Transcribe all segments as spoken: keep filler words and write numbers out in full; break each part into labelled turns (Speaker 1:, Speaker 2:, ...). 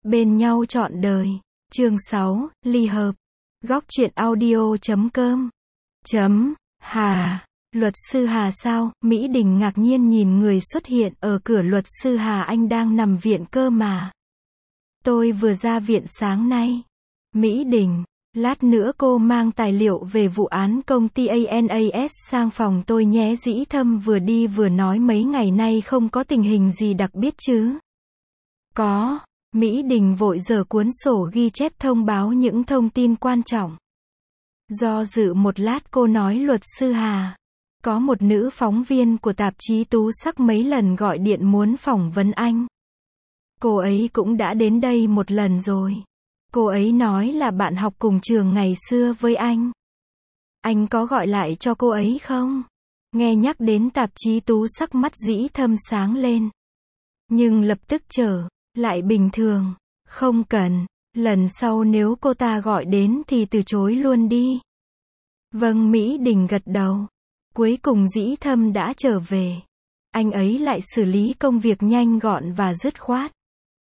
Speaker 1: Bên nhau trọn đời. Chương sáu, ly hợp. Góc truyện audio chấm com. Chấm, Hà. Luật sư Hà sao? Mỹ Đình ngạc nhiên nhìn người xuất hiện ở cửa. Luật sư Hà, anh đang nằm viện cơ mà. Tôi vừa ra viện sáng nay. Mỹ Đình, lát nữa cô mang tài liệu về vụ án công ty a en a ét sang phòng tôi nhé. Dĩ Thâm vừa đi vừa nói mấy ngày nay không có tình hình gì đặc biệt chứ? Có. Mỹ Đình vội giở cuốn sổ ghi chép thông báo những thông tin quan trọng. Do dự một lát cô nói, luật sư Hà, có một nữ phóng viên của tạp chí Tú Sắc mấy lần gọi điện muốn phỏng vấn anh. Cô ấy cũng đã đến đây một lần rồi. Cô ấy nói là bạn học cùng trường ngày xưa với anh. Anh có gọi lại cho cô ấy không? Nghe nhắc đến tạp chí Tú Sắc, mắt Dĩ Thâm sáng lên. Nhưng lập tức trở lại bình thường. Không cần. Lần sau nếu cô ta gọi đến thì từ chối luôn đi. Vâng, Mỹ Đình gật đầu. Cuối cùng Dĩ Thâm đã trở về. Anh ấy lại xử lý công việc nhanh gọn và dứt khoát.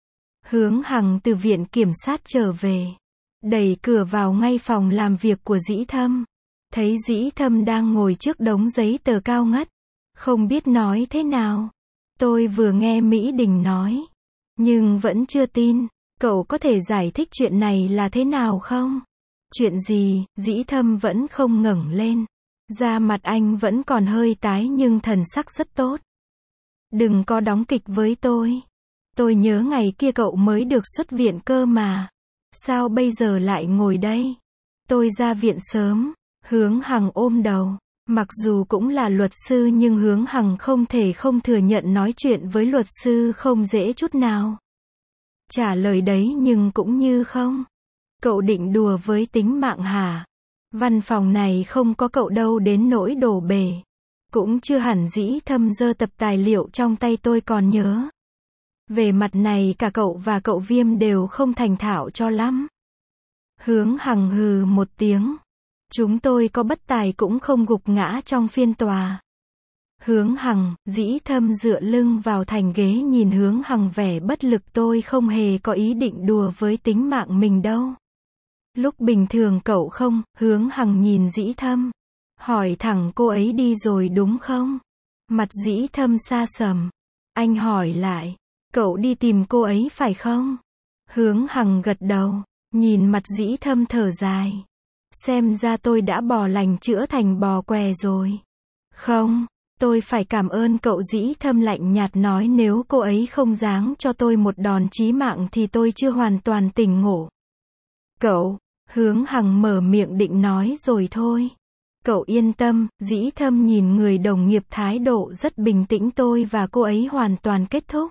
Speaker 1: Hướng Hằng từ viện kiểm sát trở về. Đẩy cửa vào ngay phòng làm việc của Dĩ Thâm. Thấy Dĩ Thâm đang ngồi trước đống giấy tờ cao ngất. Không biết nói thế nào. Tôi vừa nghe Mỹ Đình nói. Nhưng vẫn chưa tin. Cậu có thể giải thích chuyện này là thế nào không? Chuyện gì? Dĩ Thâm vẫn không ngẩng lên. Da mặt anh vẫn còn hơi tái nhưng thần sắc rất tốt. Đừng có đóng kịch với tôi. Tôi nhớ ngày kia cậu mới được xuất viện cơ mà. Sao bây giờ lại ngồi đây? Tôi ra viện sớm. Hướng Hằng ôm đầu. Mặc dù cũng là luật sư nhưng Hướng Hằng không thể không thừa nhận nói chuyện với luật sư không dễ chút nào. Trả lời đấy nhưng cũng như không. Cậu định đùa với tính mạng hả? Văn phòng này không có cậu đâu đến nỗi đổ bể. Cũng chưa hẳn. Dĩ Thâm giơ tập tài liệu trong tay, tôi còn nhớ. Về mặt này cả cậu và cậu Viêm đều không thành thạo cho lắm. Hướng Hằng hừ một tiếng. Chúng tôi có bất tài cũng không gục ngã trong phiên tòa. Hướng Hằng, Dĩ Thâm dựa lưng vào thành ghế nhìn Hướng Hằng vẻ bất lực. Tôi không hề có ý định đùa với tính mạng mình đâu. Lúc bình thường cậu không? Hướng Hằng nhìn Dĩ Thâm. Hỏi thẳng, cô ấy đi rồi đúng không? Mặt Dĩ Thâm sa sầm. Anh hỏi lại. Cậu đi tìm cô ấy phải không? Hướng Hằng gật đầu. Nhìn mặt Dĩ Thâm thở dài. Xem ra tôi đã bò lành chữa thành bò què rồi. Không, tôi phải cảm ơn cậu. Dĩ Thâm lạnh nhạt nói, nếu cô ấy không giáng cho tôi một đòn chí mạng thì tôi chưa hoàn toàn tỉnh ngộ. Cậu, Hướng Hằng mở miệng định nói rồi thôi. Cậu yên tâm. Dĩ Thâm nhìn người đồng nghiệp thái độ rất bình tĩnh. Tôi và cô ấy hoàn toàn kết thúc.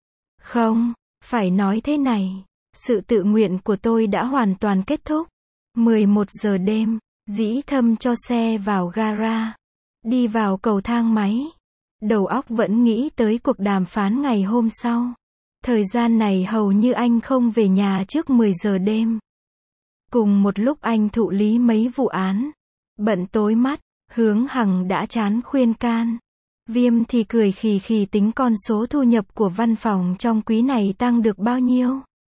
Speaker 1: Không, phải nói thế này. Sự tự nguyện của tôi đã hoàn toàn kết thúc. mười một giờ đêm, Dĩ Thâm cho xe vào gara. Đi vào cầu thang máy. Đầu óc vẫn nghĩ tới cuộc đàm phán ngày hôm sau. Thời gian này hầu như anh không về nhà trước mười giờ đêm. Cùng một lúc anh thụ lý mấy vụ án. Bận tối mắt, Hướng Hằng đã chán khuyên can. Viêm thì cười khì khì tính con số thu nhập của văn phòng trong quý này tăng được bao nhiêu.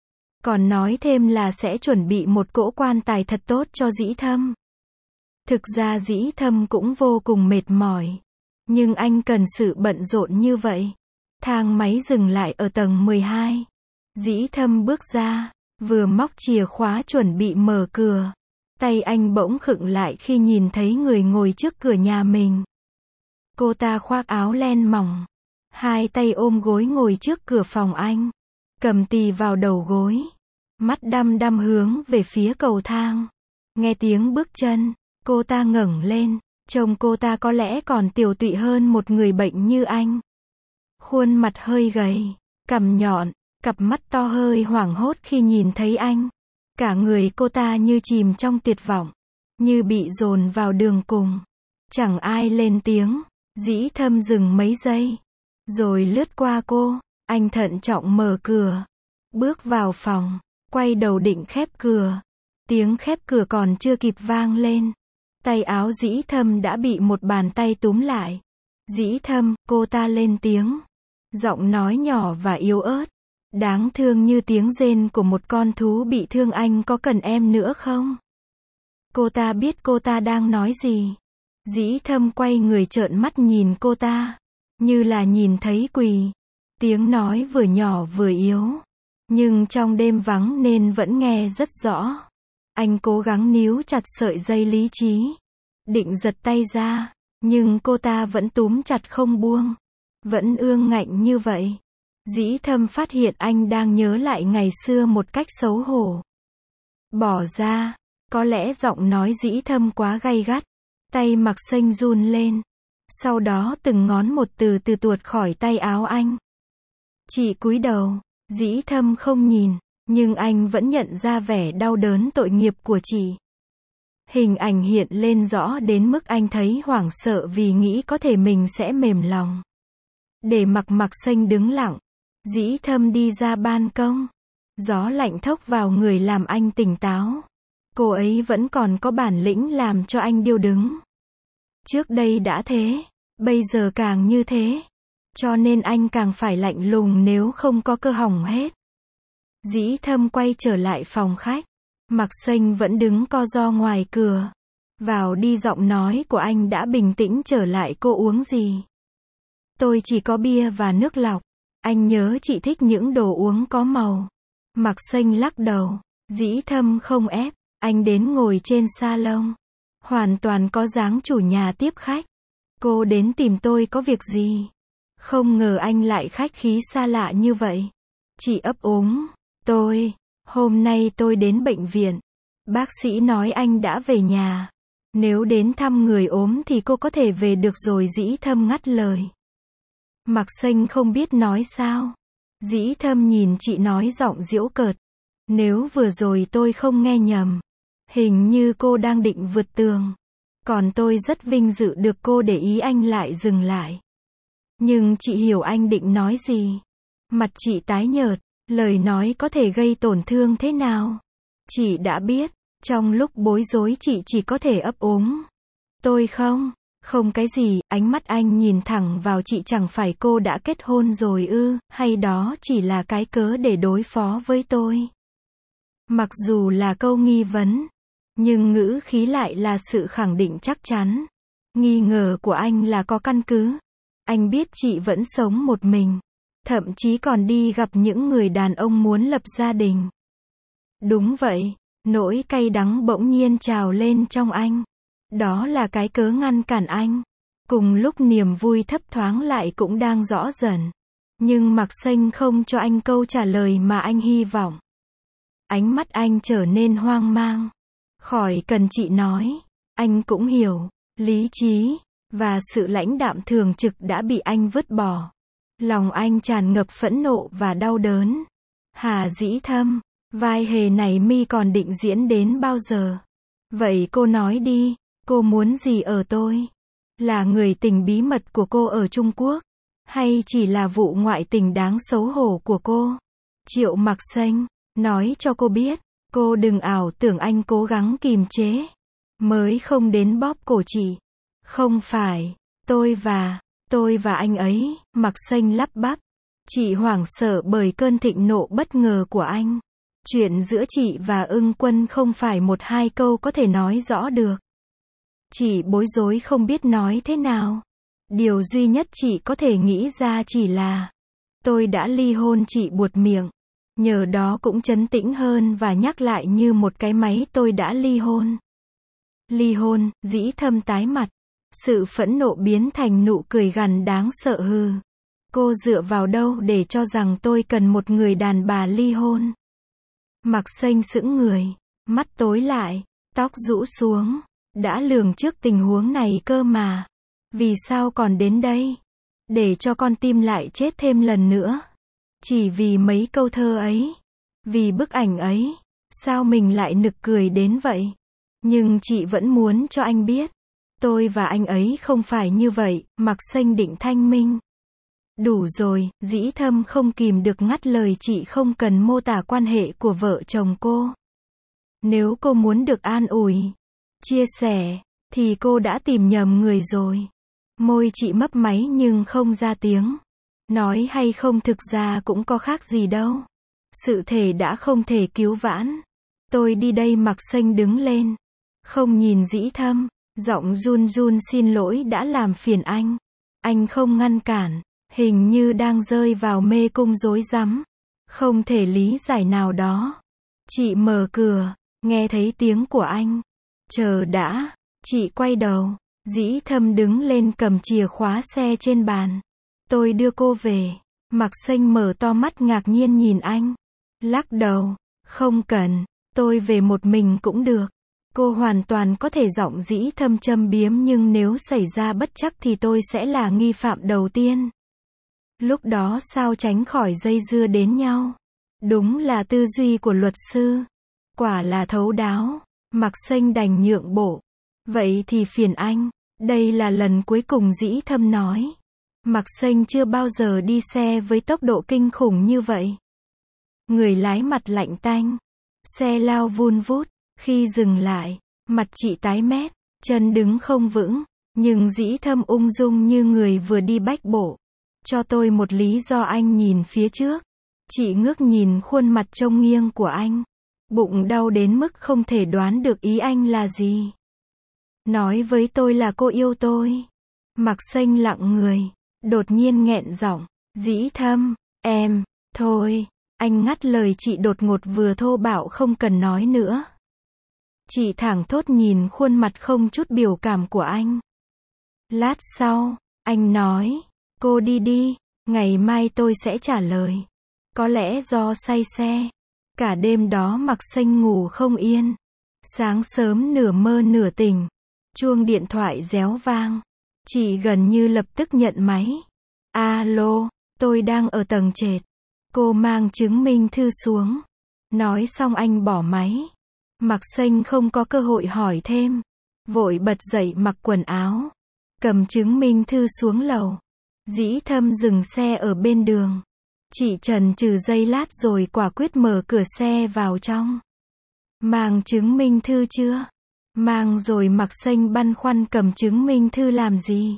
Speaker 1: Còn nói thêm là sẽ chuẩn bị một cỗ quan tài thật tốt cho Dĩ Thâm. Thực ra Dĩ Thâm cũng vô cùng mệt mỏi. Nhưng anh cần sự bận rộn như vậy. Thang máy dừng lại ở tầng mười hai. Dĩ Thâm bước ra, vừa móc chìa khóa chuẩn bị mở cửa. Tay anh bỗng khựng lại khi nhìn thấy người ngồi trước cửa nhà mình. Cô ta khoác áo len mỏng. Hai tay ôm gối ngồi trước cửa phòng anh. Cầm tì vào đầu gối. Mắt đăm đăm hướng về phía cầu thang. Nghe tiếng bước chân, cô ta ngẩng lên. Trông cô ta có lẽ còn tiều tụy hơn một người bệnh như anh. Khuôn mặt hơi gầy, cằm nhọn, cặp mắt to hơi hoảng hốt khi nhìn thấy anh. Cả người cô ta như chìm trong tuyệt vọng, như bị dồn vào đường cùng. Chẳng ai lên tiếng. Dĩ Thâm dừng mấy giây, rồi lướt qua cô. Anh thận trọng mở cửa, bước vào phòng, quay đầu định khép cửa. Tiếng khép cửa còn chưa kịp vang lên, tay áo Dĩ Thâm đã bị một bàn tay túm lại. Dĩ Thâm, cô ta lên tiếng. Giọng nói nhỏ và yếu ớt. Đáng thương như tiếng rên của một con thú bị thương, anh có cần em nữa không? Cô ta biết cô ta đang nói gì. Dĩ Thâm quay người trợn mắt nhìn cô ta, như là nhìn thấy quỷ. Tiếng nói vừa nhỏ vừa yếu, nhưng trong đêm vắng nên vẫn nghe rất rõ. Anh cố gắng níu chặt sợi dây lý trí, định giật tay ra, nhưng cô ta vẫn túm chặt không buông, vẫn ương ngạnh như vậy. Dĩ Thâm phát hiện anh đang nhớ lại ngày xưa một cách xấu hổ. Bỏ ra, có lẽ giọng nói Dĩ Thâm quá gay gắt, tay Mặc Xanh run lên. Sau đó từng ngón một từ từ tuột khỏi tay áo anh. Chị cúi đầu, Dĩ Thâm không nhìn, nhưng anh vẫn nhận ra vẻ đau đớn tội nghiệp của chị. Hình ảnh hiện lên rõ đến mức anh thấy hoảng sợ vì nghĩ có thể mình sẽ mềm lòng. Để mặc Mặc Xanh đứng lặng, Dĩ Thâm đi ra ban công. Gió lạnh thốc vào người làm anh tỉnh táo. Cô ấy vẫn còn có bản lĩnh làm cho anh điêu đứng. Trước đây đã thế, bây giờ càng như thế. Cho nên anh càng phải lạnh lùng nếu không có cơ hỏng hết. Dĩ Thâm quay trở lại phòng khách. Mặc Xanh vẫn đứng co ro ngoài cửa. Vào đi, giọng nói của anh đã bình tĩnh trở lại. Cô uống gì? Tôi chỉ có bia và nước lọc. Anh nhớ chị thích những đồ uống có màu. Mặc Xanh lắc đầu. Dĩ Thâm không ép. Anh đến ngồi trên salon. Hoàn toàn có dáng chủ nhà tiếp khách. Cô đến tìm tôi có việc gì? Không ngờ anh lại khách khí xa lạ như vậy. Chị ấp úng. Tôi, hôm nay tôi đến bệnh viện. Bác sĩ nói anh đã về nhà. Nếu đến thăm người ốm thì cô có thể về được rồi. Dĩ Thâm ngắt lời. Mặc Xanh không biết nói sao. Dĩ Thâm nhìn chị nói giọng giễu cợt. Nếu vừa rồi tôi không nghe nhầm, hình như cô đang định vượt tường. Còn tôi rất vinh dự được cô để ý. Anh lại dừng lại. Nhưng chị hiểu anh định nói gì. Mặt chị tái nhợt. Lời nói có thể gây tổn thương thế nào? Chị đã biết. Trong lúc bối rối chị chỉ có thể ấp úng. Tôi không, không cái gì. Ánh mắt anh nhìn thẳng vào chị. Chẳng phải cô đã kết hôn rồi ư? Hay đó chỉ là cái cớ để đối phó với tôi? Mặc dù là câu nghi vấn, nhưng ngữ khí lại là sự khẳng định chắc chắn. Nghi ngờ của anh là có căn cứ. Anh biết chị vẫn sống một mình. Thậm chí còn đi gặp những người đàn ông muốn lập gia đình. Đúng vậy, nỗi cay đắng bỗng nhiên trào lên trong anh. Đó là cái cớ ngăn cản anh. Cùng lúc niềm vui thấp thoáng lại cũng đang rõ dần. Nhưng Mặc Xanh không cho anh câu trả lời mà anh hy vọng. Ánh mắt anh trở nên hoang mang. Khỏi cần chị nói. Anh cũng hiểu. Lý trí và sự lãnh đạm thường trực đã bị anh vứt bỏ. Lòng anh tràn ngập phẫn nộ và đau đớn. Hà Dĩ Thâm, vai hề này mi còn định diễn đến bao giờ? Vậy cô nói đi, cô muốn gì ở tôi? Là người tình bí mật của cô ở Trung Quốc? Hay chỉ là vụ ngoại tình đáng xấu hổ của cô? Triệu Mặc Xanh, nói cho cô biết, cô đừng ảo tưởng anh cố gắng kìm chế, mới không đến bóp cổ chị. Không phải, tôi và... Tôi và anh ấy. Mặc Xanh lắp bắp. Chị hoảng sợ bởi cơn thịnh nộ bất ngờ của anh. Chuyện giữa chị và Ưng Quân không phải một hai câu có thể nói rõ được. Chị bối rối không biết nói thế nào. Điều duy nhất chị có thể nghĩ ra chỉ là tôi đã ly hôn. Chị buột miệng. Nhờ đó cũng trấn tĩnh hơn và nhắc lại như một cái máy, tôi đã ly hôn. Ly hôn? Dĩ Thâm tái mặt. Sự phẫn nộ biến thành nụ cười gằn đáng sợ. Hừ. Cô dựa vào đâu để cho rằng tôi cần một người đàn bà ly hôn? Mặc Xanh sững người, mắt tối lại, tóc rũ xuống. Đã lường trước tình huống này cơ mà. Vì sao còn đến đây? Để cho con tim lại chết thêm lần nữa. Chỉ vì mấy câu thơ ấy. Vì bức ảnh ấy. Sao mình lại nực cười đến vậy? Nhưng chị vẫn muốn cho anh biết. Tôi và anh ấy không phải như vậy. Mặc Xanh định thanh minh. Đủ rồi. Dĩ Thâm không kìm được ngắt lời. Chị không cần mô tả quan hệ của vợ chồng cô. Nếu cô muốn được an ủi, chia sẻ, thì cô đã tìm nhầm người rồi. Môi chị mấp máy nhưng không ra tiếng. Nói hay không thực ra cũng có khác gì đâu. Sự thể đã không thể cứu vãn. Tôi đi đây. Mạc Xanh đứng lên. Không nhìn Dĩ Thâm. Giọng run run xin lỗi đã làm phiền anh. Anh không ngăn cản. Hình như đang rơi vào mê cung rối rắm. Không thể lý giải nào đó. Chị mở cửa. Nghe thấy tiếng của anh. Chờ đã. Chị quay đầu. Dĩ Thâm đứng lên cầm chìa khóa xe trên bàn. Tôi đưa cô về. Mạc Xanh mở to mắt ngạc nhiên nhìn anh. Lắc đầu. Không cần. Tôi về một mình cũng được. Cô hoàn toàn có thể giọng Dĩ Thâm châm biếm nhưng nếu xảy ra bất trắc thì tôi sẽ là nghi phạm đầu tiên. Lúc đó sao tránh khỏi dây dưa đến nhau. Đúng là tư duy của luật sư. Quả là thấu đáo. Mạc Xanh đành nhượng bộ. Vậy thì phiền anh. Đây là lần cuối cùng Dĩ Thâm nói. Mạc Xanh chưa bao giờ đi xe với tốc độ kinh khủng như vậy. Người lái mặt lạnh tanh. Xe lao vun vút. Khi dừng lại, mặt chị tái mét, chân đứng không vững. Nhưng Dĩ Thâm ung dung như người vừa đi bách bộ. Cho tôi một lý do. Anh nhìn phía trước. Chị ngước nhìn khuôn mặt trông nghiêng của anh. Bụng đau đến mức không thể đoán được ý anh là gì. Nói với tôi là cô yêu tôi. Mạc Xanh lặng người. Đột nhiên nghẹn giọng. Dĩ Thâm, em, thôi. Anh ngắt lời chị đột ngột vừa thô bạo không cần nói nữa. Chị thẳng thốt nhìn khuôn mặt không chút biểu cảm của anh. Lát sau, anh nói. Cô đi đi. Ngày mai tôi sẽ trả lời. Có lẽ do say xe. Cả đêm đó Mạc Xanh ngủ không yên. Sáng sớm nửa mơ nửa tỉnh. Chuông điện thoại réo vang. Chị gần như lập tức nhận máy. Alo, tôi đang ở tầng trệt. Cô mang chứng minh thư xuống. Nói xong anh bỏ máy. Mạc Xanh không có cơ hội hỏi thêm. Vội bật dậy mặc quần áo. Cầm chứng minh thư xuống lầu. Dĩ Thâm dừng xe ở bên đường. Chị chần chừ giây lát rồi quả quyết mở cửa xe vào trong. Mang chứng minh thư chưa? Mang rồi. Mạc Xanh băn khoăn cầm chứng minh thư làm gì?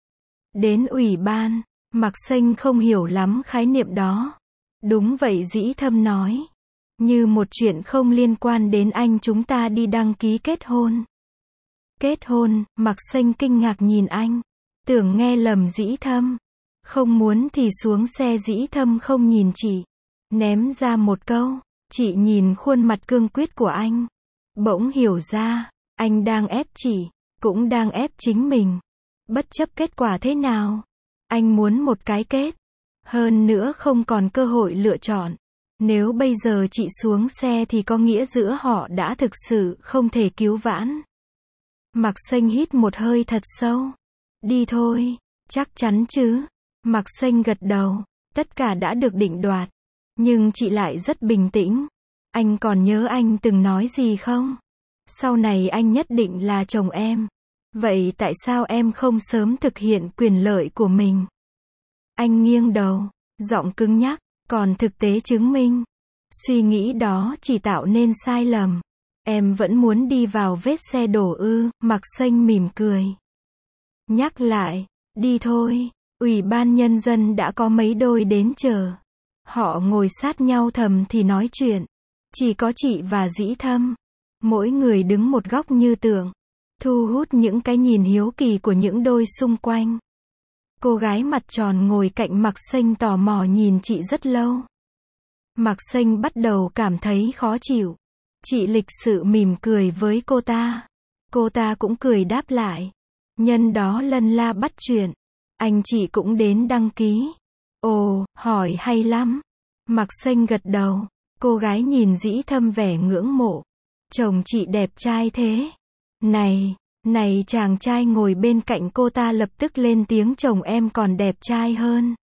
Speaker 1: Đến ủy ban. Mạc Xanh không hiểu lắm khái niệm đó. Đúng vậy Dĩ Thâm nói. Như một chuyện không liên quan đến anh chúng ta đi đăng ký kết hôn. Kết hôn? Mạc Xanh kinh ngạc nhìn anh. Tưởng nghe lầm Dĩ Thâm. Không muốn thì xuống xe. Dĩ Thâm không nhìn chị. Ném ra một câu. Chị nhìn khuôn mặt cương quyết của anh. Bỗng hiểu ra. Anh đang ép chị. Cũng đang ép chính mình. Bất chấp kết quả thế nào. Anh muốn một cái kết. Hơn nữa không còn cơ hội lựa chọn. Nếu bây giờ chị xuống xe thì có nghĩa giữa họ đã thực sự không thể cứu vãn. Mạc Xanh hít một hơi thật sâu. Đi thôi. Chắc chắn chứ? Mạc Xanh gật đầu. Tất cả đã được định đoạt. Nhưng chị lại rất bình tĩnh. Anh còn nhớ anh từng nói gì không? Sau này anh nhất định là chồng em. Vậy tại sao em không sớm thực hiện quyền lợi của mình? Anh nghiêng đầu. Giọng cứng nhắc. Còn thực tế chứng minh. Suy nghĩ đó chỉ tạo nên sai lầm. Em vẫn muốn đi vào vết xe đổ ư? Mạc Xanh mỉm cười. Nhắc lại. Đi thôi. Ủy ban nhân dân đã có mấy đôi đến chờ. Họ ngồi sát nhau thầm thì nói chuyện. Chỉ có chị và Dĩ Thâm. Mỗi người đứng một góc như tượng. Thu hút những cái nhìn hiếu kỳ của những đôi xung quanh. Cô gái mặt tròn ngồi cạnh Mạc Xanh tò mò nhìn chị rất lâu. Mạc Xanh bắt đầu cảm thấy khó chịu. Chị lịch sự mỉm cười với cô ta. Cô ta cũng cười đáp lại. Nhân đó lân la bắt chuyện. Anh chị cũng đến đăng ký. Ồ, hỏi hay lắm. Mạc Xanh gật đầu. Cô gái nhìn Dĩ Thâm vẻ ngưỡng mộ. Chồng chị đẹp trai thế. Này, này chàng trai ngồi bên cạnh cô ta lập tức lên tiếng chồng em còn đẹp trai hơn.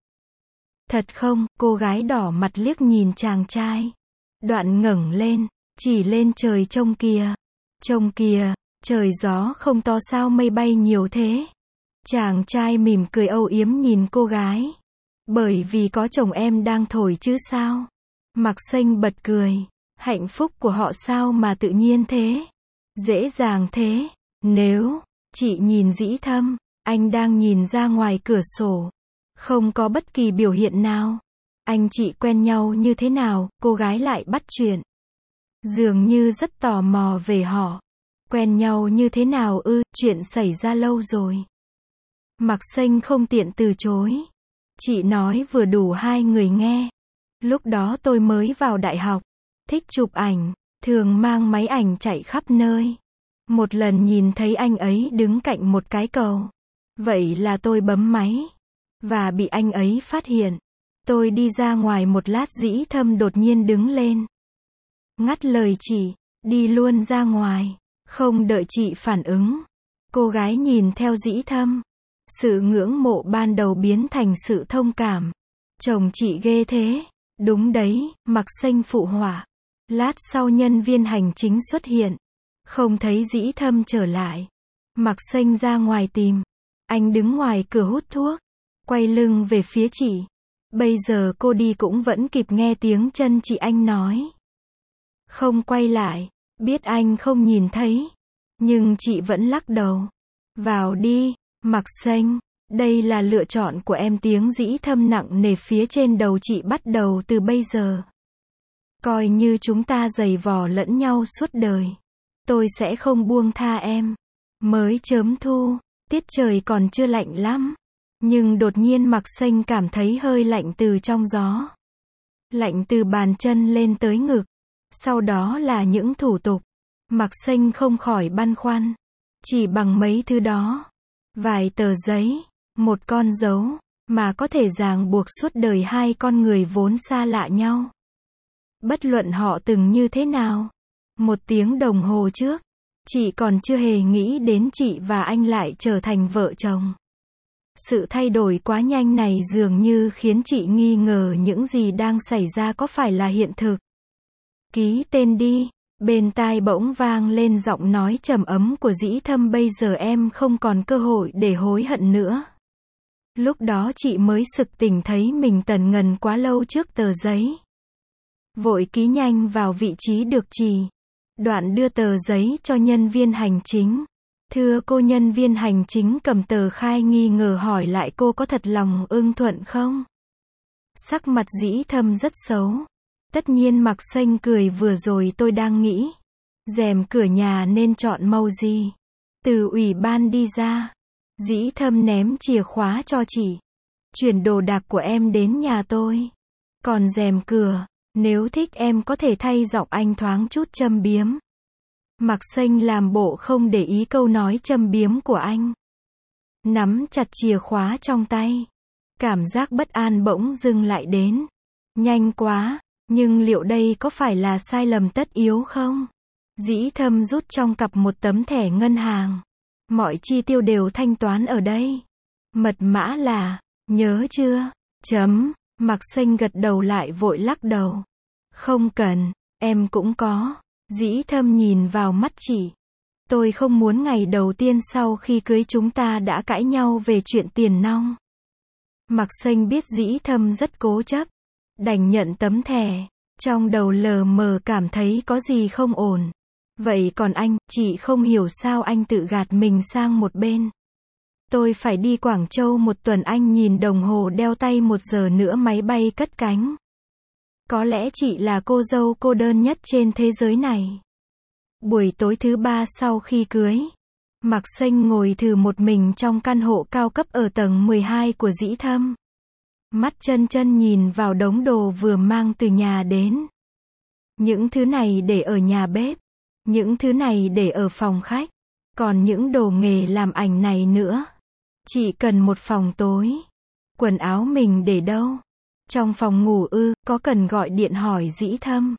Speaker 1: Thật không? Cô gái đỏ mặt liếc nhìn chàng trai. Đoạn ngẩng lên, chỉ lên trời trông kìa. Trông kìa, trời gió không to sao mây bay nhiều thế. Chàng trai mỉm cười âu yếm nhìn cô gái. Bởi vì có chồng em đang thổi chứ sao? Mạc Xanh bật cười. Hạnh phúc của họ sao mà tự nhiên thế? Dễ dàng thế. Nếu, chị nhìn Dĩ Thâm, anh đang nhìn ra ngoài cửa sổ. Không có bất kỳ biểu hiện nào. Anh chị quen nhau như thế nào? Cô gái lại bắt chuyện. Dường như rất tò mò về họ. Quen nhau như thế nào ư? Chuyện xảy ra lâu rồi. Mạc Xanh không tiện từ chối. Chị nói vừa đủ hai người nghe. Lúc đó tôi mới vào đại học. Thích chụp ảnh. Thường mang máy ảnh chạy khắp nơi. Một lần nhìn thấy anh ấy đứng cạnh một cái cầu. Vậy là tôi bấm máy. Và bị anh ấy phát hiện. Tôi đi ra ngoài một lát Dĩ Thâm đột nhiên đứng lên. Ngắt lời chị. Đi luôn ra ngoài. Không đợi chị phản ứng. Cô gái nhìn theo Dĩ Thâm. Sự ngưỡng mộ ban đầu biến thành sự thông cảm. Chồng chị ghê thế. Đúng đấy, Mạc Xanh phụ họa. Lát sau nhân viên hành chính xuất hiện. Không thấy Dĩ Thâm trở lại. Mạc Xanh ra ngoài tìm. Anh đứng ngoài cửa hút thuốc. Quay lưng về phía chị. Bây giờ cô đi cũng vẫn kịp nghe tiếng chân chị anh nói. Không quay lại. Biết anh không nhìn thấy. Nhưng chị vẫn lắc đầu. Vào đi, Mạc Xanh. Đây là lựa chọn của em. Tiếng Dĩ Thâm nặng nề phía trên đầu chị. Bắt đầu từ bây giờ. Coi như chúng ta giày vò lẫn nhau suốt đời. Tôi sẽ không buông tha em. Mới chớm thu. Tiết trời còn chưa lạnh lắm. Nhưng đột nhiên Mạc Xanh cảm thấy hơi lạnh từ trong gió. Lạnh từ bàn chân lên tới ngực. Sau đó là những thủ tục. Mạc Xanh không khỏi băn khoăn. Chỉ bằng mấy thứ đó. Vài tờ giấy. Một con dấu. Mà có thể ràng buộc suốt đời hai con người vốn xa lạ nhau. Bất luận họ từng như thế nào. Một tiếng đồng hồ trước. Chị còn chưa hề nghĩ đến chị và anh lại trở thành vợ chồng. Sự thay đổi quá nhanh này dường như khiến chị nghi ngờ những gì đang xảy ra có phải là hiện thực. Ký tên đi. Bên tai bỗng vang lên giọng nói trầm ấm của Dĩ Thâm. Bây giờ em không còn cơ hội để hối hận nữa. Lúc đó chị mới sực tỉnh thấy mình tần ngần quá lâu trước tờ giấy. Vội ký nhanh vào vị trí được chì. Đoạn đưa tờ giấy cho nhân viên hành chính. Thưa cô. Nhân viên hành chính cầm tờ khai nghi ngờ hỏi lại cô có thật lòng ưng thuận không? Sắc mặt Dĩ Thâm rất xấu. Tất nhiên Mạc Xanh cười. Vừa rồi tôi đang nghĩ. Rèm cửa nhà nên chọn màu gì? Từ ủy ban đi ra. Dĩ Thâm ném chìa khóa cho chị. Chuyển đồ đạc của em đến nhà tôi. Còn rèm cửa, nếu thích em có thể thay. Giọng anh thoáng chút châm biếm. Mạc Xanh làm bộ không để ý câu nói châm biếm của anh. Nắm chặt chìa khóa trong tay. Cảm giác bất an bỗng dưng lại đến. Nhanh quá, nhưng liệu đây có phải là sai lầm tất yếu không? Dĩ Thâm rút trong cặp một tấm thẻ ngân hàng. Mọi chi tiêu đều thanh toán ở đây. Mật mã là, nhớ chưa? Chấm. Mạc Xanh gật đầu lại vội lắc đầu. Không cần, em cũng có. Dĩ Thâm nhìn vào mắt chị. Tôi không muốn ngày đầu tiên sau khi cưới chúng ta đã cãi nhau về chuyện tiền nong. Mạc Xanh biết Dĩ Thâm rất cố chấp. Đành nhận tấm thẻ. Trong đầu lờ mờ cảm thấy có gì không ổn. Vậy còn anh, chị không hiểu sao anh tự gạt mình sang một bên. Tôi phải đi Quảng Châu một tuần. Anh nhìn đồng hồ đeo tay. Một giờ nữa máy bay cất cánh. Có lẽ chị là cô dâu cô đơn nhất trên thế giới này. Buổi tối thứ ba sau khi cưới. Mạc Xanh ngồi thử một mình trong căn hộ cao cấp ở tầng mười hai của Dĩ Thâm. Mắt chân chân nhìn vào đống đồ vừa mang từ nhà đến. Những thứ này để ở nhà bếp. Những thứ này để ở phòng khách. Còn những đồ nghề làm ảnh này nữa. Chị cần một phòng tối. Quần áo mình để đâu? Trong phòng ngủ ư? Có cần gọi điện hỏi Dĩ Thâm?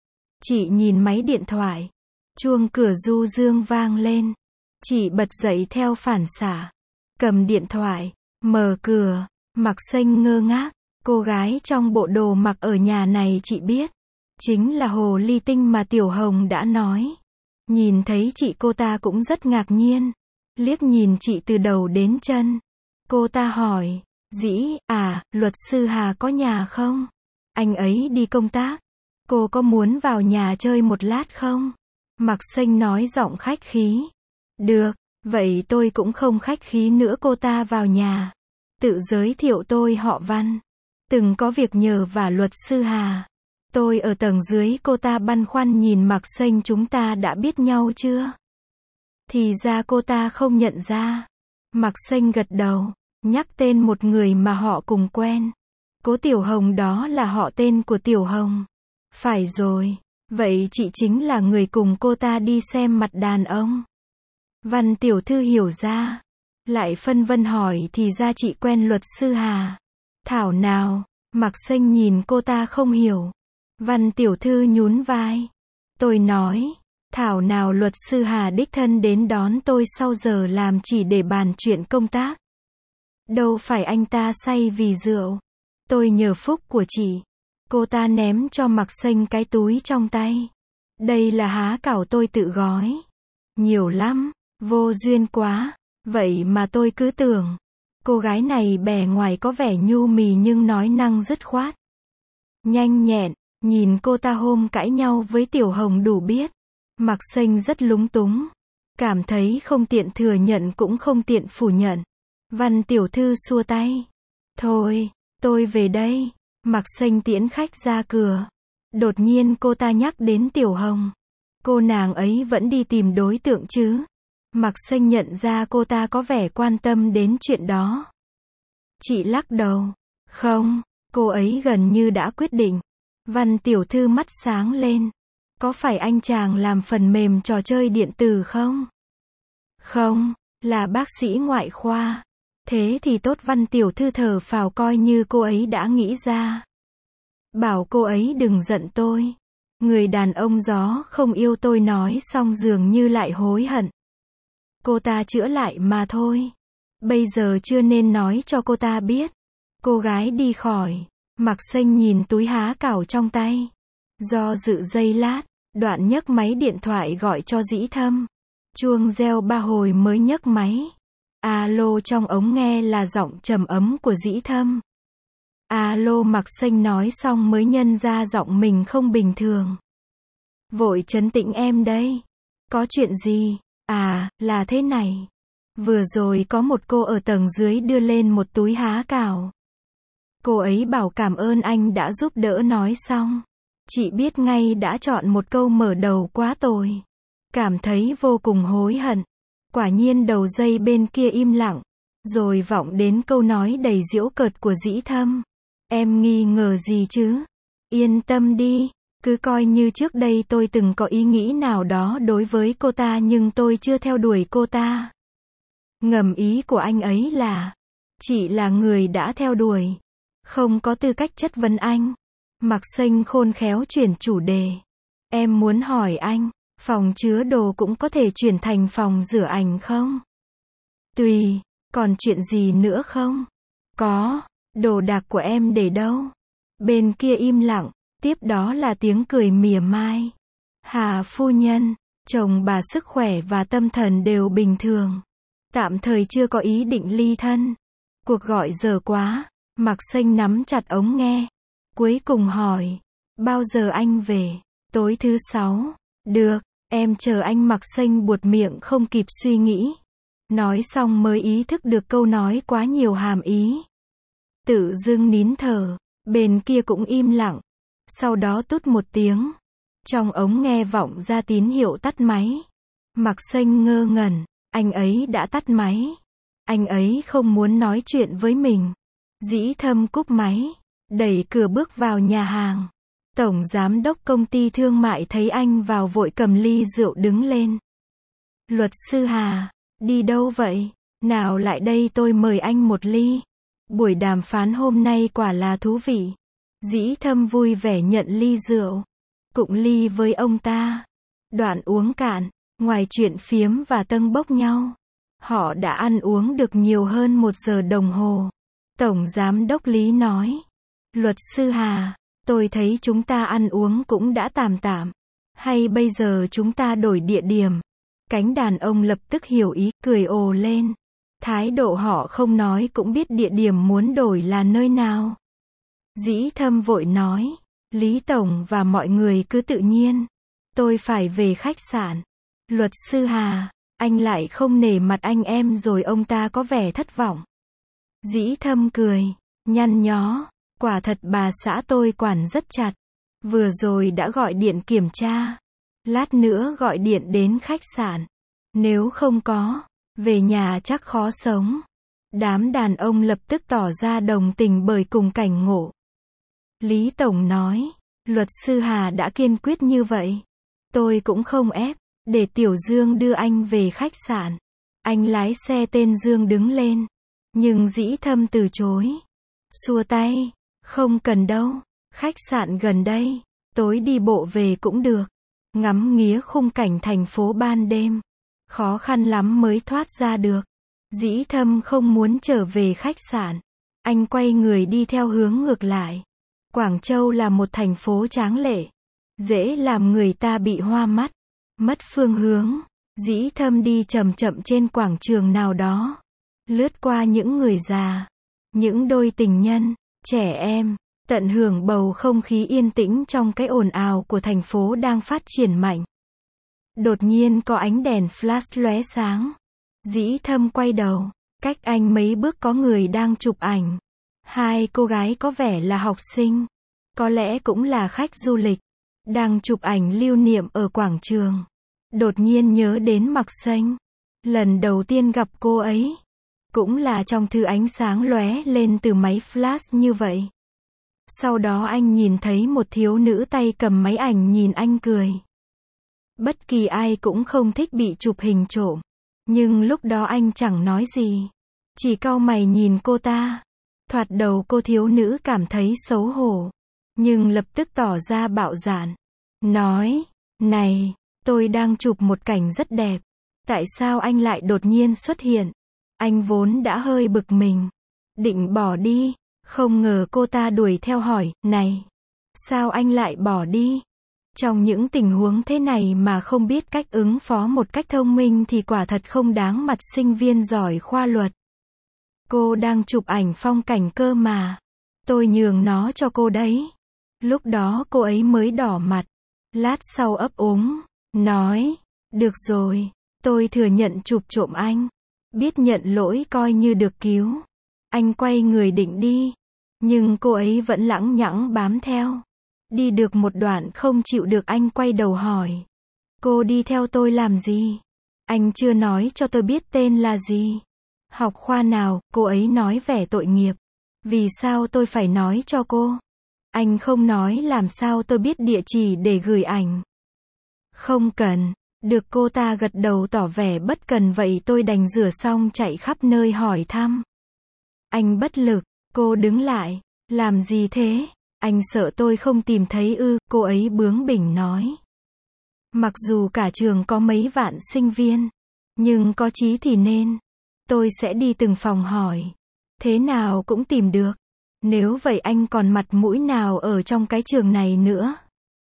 Speaker 1: Chị nhìn máy điện thoại. Chuông cửa du dương vang lên. Chị bật dậy theo phản xạ. Cầm điện thoại. Mở cửa. Mạc Xanh ngơ ngác. Cô gái trong bộ đồ mặc ở nhà này chị biết. Chính là Hồ Ly Tinh mà Tiểu Hồng đã nói. Nhìn thấy chị cô ta cũng rất ngạc nhiên. Liếc nhìn chị từ đầu đến chân. Cô ta hỏi. Dĩ, à, luật sư Hà có nhà không? Anh ấy đi công tác. Cô có muốn vào nhà chơi một lát không? Mạc Xanh nói giọng khách khí. Được, vậy tôi cũng không khách khí nữa. Cô ta vào nhà. Tự giới thiệu tôi họ Văn. Từng có việc nhờ vả luật sư Hà. Tôi ở tầng dưới, cô ta băn khoăn nhìn Mạc Xanh, chúng ta đã biết nhau chưa? Thì ra cô ta không nhận ra. Mạc Xanh gật đầu, nhắc tên một người mà họ cùng quen. Cố Tiểu Hồng, đó là họ tên của Tiểu Hồng. Phải rồi, vậy chị chính là người cùng cô ta đi xem mặt đàn ông. Văn tiểu thư hiểu ra, lại phân vân hỏi, thì ra chị quen luật sư Hà. Thảo nào, Mạc Xanh nhìn cô ta không hiểu. Văn tiểu thư nhún vai. Tôi nói, thảo nào luật sư Hà đích thân đến đón tôi sau giờ làm chỉ để bàn chuyện công tác. Đâu phải anh ta say vì rượu. Tôi nhờ phúc của chị. Cô ta ném cho Mạc Xanh cái túi trong tay. Đây là há cảo tôi tự gói. Nhiều lắm, vô duyên quá. Vậy mà tôi cứ tưởng, cô gái này bề ngoài có vẻ nhu mì nhưng nói năng dứt khoát. Nhanh nhẹn, nhìn cô ta hôm cãi nhau với Tiểu Hồng đủ biết. Mạc Xanh rất lúng túng. Cảm thấy không tiện thừa nhận cũng không tiện phủ nhận. Văn tiểu thư xua tay. Thôi, tôi về đây. Mạc Xanh tiễn khách ra cửa. Đột nhiên cô ta nhắc đến Tiểu Hồng. Cô nàng ấy vẫn đi tìm đối tượng chứ? Mạc Xanh nhận ra cô ta có vẻ quan tâm đến chuyện đó. Chị lắc đầu. Không, cô ấy gần như đã quyết định. Văn tiểu thư mắt sáng lên. Có phải anh chàng làm phần mềm trò chơi điện tử không? Không, là bác sĩ ngoại khoa. Thế thì tốt. Văn tiểu thư thở phào, coi như cô ấy đã nghĩ ra. Bảo cô ấy đừng giận tôi. Người đàn ông gió không yêu tôi, nói xong dường như lại hối hận. Cô ta chữa lại mà thôi. Bây giờ chưa nên nói cho cô ta biết. Cô gái đi khỏi. Mạc Xanh nhìn túi há cảo trong tay. Do dự giây lát, đoạn nhấc máy điện thoại gọi cho Dĩ Thâm. Chuông reo ba hồi mới nhấc máy. Alo, trong ống nghe là giọng trầm ấm của Dĩ Thâm. Alo, Mạc Xanh nói xong mới nhận ra giọng mình không bình thường. Vội trấn tĩnh, em đây. Có chuyện gì? À, là thế này. Vừa rồi có một cô ở tầng dưới đưa lên một túi há cảo. Cô ấy bảo cảm ơn anh đã giúp đỡ. Nói xong, chị biết ngay đã chọn một câu mở đầu quá tồi. Cảm thấy vô cùng hối hận. Quả nhiên đầu dây bên kia im lặng. Rồi vọng đến câu nói đầy giễu cợt của Dĩ Thâm. Em nghi ngờ gì chứ? Yên tâm đi. Cứ coi như trước đây tôi từng có ý nghĩ nào đó đối với cô ta nhưng tôi chưa theo đuổi cô ta. Ngầm ý của anh ấy là, chị là người đã theo đuổi. Không có tư cách chất vấn anh. Mạc Xanh khôn khéo chuyển chủ đề. Em muốn hỏi anh, phòng chứa đồ cũng có thể chuyển thành phòng rửa ảnh không? Tùy. Còn chuyện gì nữa không? Có. Đồ đạc của em để đâu? Bên kia im lặng. Tiếp đó là tiếng cười mỉa mai. Hà phu nhân, chồng bà sức khỏe và tâm thần đều bình thường. Tạm thời chưa có ý định ly thân. Cuộc gọi giờ quá. Mạc Xanh nắm chặt ống nghe. Cuối cùng hỏi. Bao giờ anh về? Tối thứ sáu. Được, em chờ anh. Mạc Xanh buột miệng không kịp suy nghĩ. Nói xong mới ý thức được câu nói quá nhiều hàm ý. Tự dưng nín thở. Bên kia cũng im lặng. Sau đó tút một tiếng. Trong ống nghe vọng ra tín hiệu tắt máy. Mạc Xanh ngơ ngẩn. Anh ấy đã tắt máy. Anh ấy không muốn nói chuyện với mình. Dĩ Thâm cúp máy. Đẩy cửa bước vào nhà hàng. Tổng giám đốc công ty thương mại thấy anh vào vội cầm ly rượu đứng lên. Luật sư Hà, đi đâu vậy? Nào lại đây, tôi mời anh một ly. Buổi đàm phán hôm nay quả là thú vị. Dĩ Thâm vui vẻ nhận ly rượu. Cụng ly với ông ta. Đoạn uống cạn. Ngoài chuyện phiếm và tâng bốc nhau, họ đã ăn uống được nhiều hơn một giờ đồng hồ. Tổng giám đốc Lý nói. Luật sư Hà, tôi thấy chúng ta ăn uống cũng đã tạm tạm. Hay bây giờ chúng ta đổi địa điểm? Cánh đàn ông lập tức hiểu ý, cười ồ lên. Thái độ họ không nói cũng biết địa điểm muốn đổi là nơi nào. Dĩ Thâm vội nói. Lý Tổng và mọi người cứ tự nhiên. Tôi phải về khách sạn. Luật sư Hà, anh lại không nể mặt anh em rồi. Ông ta có vẻ thất vọng. Dĩ Thâm cười, nhăn nhó. Quả thật bà xã tôi quản rất chặt. Vừa rồi đã gọi điện kiểm tra. Lát nữa gọi điện đến khách sạn. Nếu không có, về nhà chắc khó sống. Đám đàn ông lập tức tỏ ra đồng tình bởi cùng cảnh ngộ. Lý Tổng nói, luật sư Hà đã kiên quyết như vậy. Tôi cũng không ép, để Tiểu Dương đưa anh về khách sạn. Anh lái xe tên Dương đứng lên. Nhưng Dĩ Thâm từ chối. Xua tay, không cần đâu, khách sạn gần đây, tối đi bộ về cũng được. Ngắm nghía khung cảnh thành phố ban đêm. Khó khăn lắm mới thoát ra được. Dĩ Thâm không muốn trở về khách sạn. Anh quay người đi theo hướng ngược lại. Quảng Châu là một thành phố tráng lệ. Dễ làm người ta bị hoa mắt. Mất phương hướng. Dĩ Thâm đi chậm chậm trên quảng trường nào đó. Lướt qua những người già. Những đôi tình nhân, trẻ em. Tận hưởng bầu không khí yên tĩnh trong cái ồn ào của thành phố đang phát triển mạnh. Đột nhiên có ánh đèn flash lóe sáng. Dĩ Thâm quay đầu. Cách anh mấy bước có người đang chụp ảnh. Hai cô gái có vẻ là học sinh. Có lẽ cũng là khách du lịch. Đang chụp ảnh lưu niệm ở quảng trường. Đột nhiên nhớ đến Mạc Xanh. Lần đầu tiên gặp cô ấy. Cũng là trong thứ ánh sáng lóe lên từ máy flash như vậy. Sau đó anh nhìn thấy một thiếu nữ tay cầm máy ảnh nhìn anh cười. Bất kỳ ai cũng không thích bị chụp hình trộm. Nhưng lúc đó anh chẳng nói gì. Chỉ cau mày nhìn cô ta. Thoạt đầu cô thiếu nữ cảm thấy xấu hổ. Nhưng lập tức tỏ ra bạo dạn. Nói, này, tôi đang chụp một cảnh rất đẹp. Tại sao anh lại đột nhiên xuất hiện? Anh vốn đã hơi bực mình. Định bỏ đi. Không ngờ cô ta đuổi theo hỏi, này, sao anh lại bỏ đi? Trong những tình huống thế này mà không biết cách ứng phó một cách thông minh thì quả thật không đáng mặt sinh viên giỏi khoa luật. Cô đang chụp ảnh phong cảnh cơ mà. Tôi nhường nó cho cô đấy. Lúc đó cô ấy mới đỏ mặt. Lát sau ấp úng, nói, được rồi, tôi thừa nhận chụp trộm anh. Biết nhận lỗi coi như được cứu. Anh quay người định đi. Nhưng cô ấy vẫn lẳng nhẳng bám theo. Đi được một đoạn không chịu được anh quay đầu hỏi. Cô đi theo tôi làm gì? Anh chưa nói cho tôi biết tên là gì. Học khoa nào? Cô ấy nói vẻ tội nghiệp. Vì sao tôi phải nói cho cô? Anh không nói làm sao tôi biết địa chỉ để gửi ảnh. Không cần. Được, cô ta gật đầu tỏ vẻ bất cần, vậy tôi đành rửa xong chạy khắp nơi hỏi thăm. Anh bất lực. Cô đứng lại. Làm gì thế? Anh sợ tôi không tìm thấy ư? Cô ấy bướng bỉnh nói. Mặc dù cả trường có mấy vạn sinh viên, nhưng có chí thì nên. Tôi sẽ đi từng phòng hỏi. Thế nào cũng tìm được. Nếu vậy anh còn mặt mũi nào ở trong cái trường này nữa?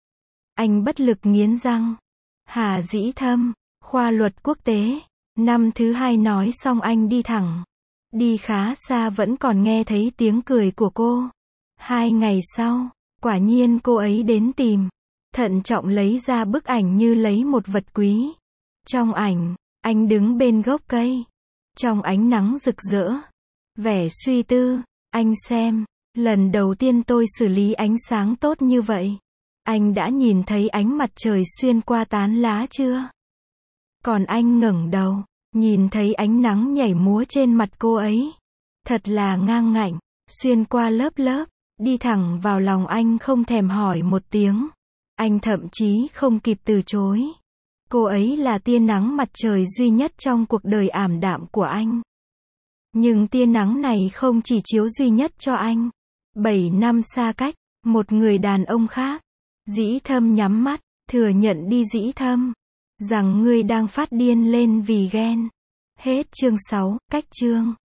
Speaker 1: Anh bất lực nghiến răng. Hà Dĩ Thâm, khoa luật quốc tế. Năm thứ hai nói xong anh đi thẳng. Đi khá xa vẫn còn nghe thấy tiếng cười của cô. Hai ngày sau, quả nhiên cô ấy đến tìm. Thận trọng lấy ra bức ảnh như lấy một vật quý. Trong ảnh, anh đứng bên gốc cây. Trong ánh nắng rực rỡ. Vẻ suy tư. Anh xem, lần đầu tiên tôi xử lý ánh sáng tốt như vậy. Anh đã nhìn thấy ánh mặt trời xuyên qua tán lá chưa? Còn anh ngẩng đầu, nhìn thấy ánh nắng nhảy múa trên mặt cô ấy. Thật là ngang ngạnh, xuyên qua lớp lớp, đi thẳng vào lòng anh không thèm hỏi một tiếng. Anh thậm chí không kịp từ chối. Cô ấy là tia nắng mặt trời duy nhất trong cuộc đời ảm đạm của anh. Nhưng tia nắng này không chỉ chiếu duy nhất cho anh. Bảy năm xa cách, một người đàn ông khác. Dĩ Thâm nhắm mắt, thừa nhận đi Dĩ Thâm. Rằng ngươi đang phát điên lên vì ghen. Hết chương sáu, cách chương.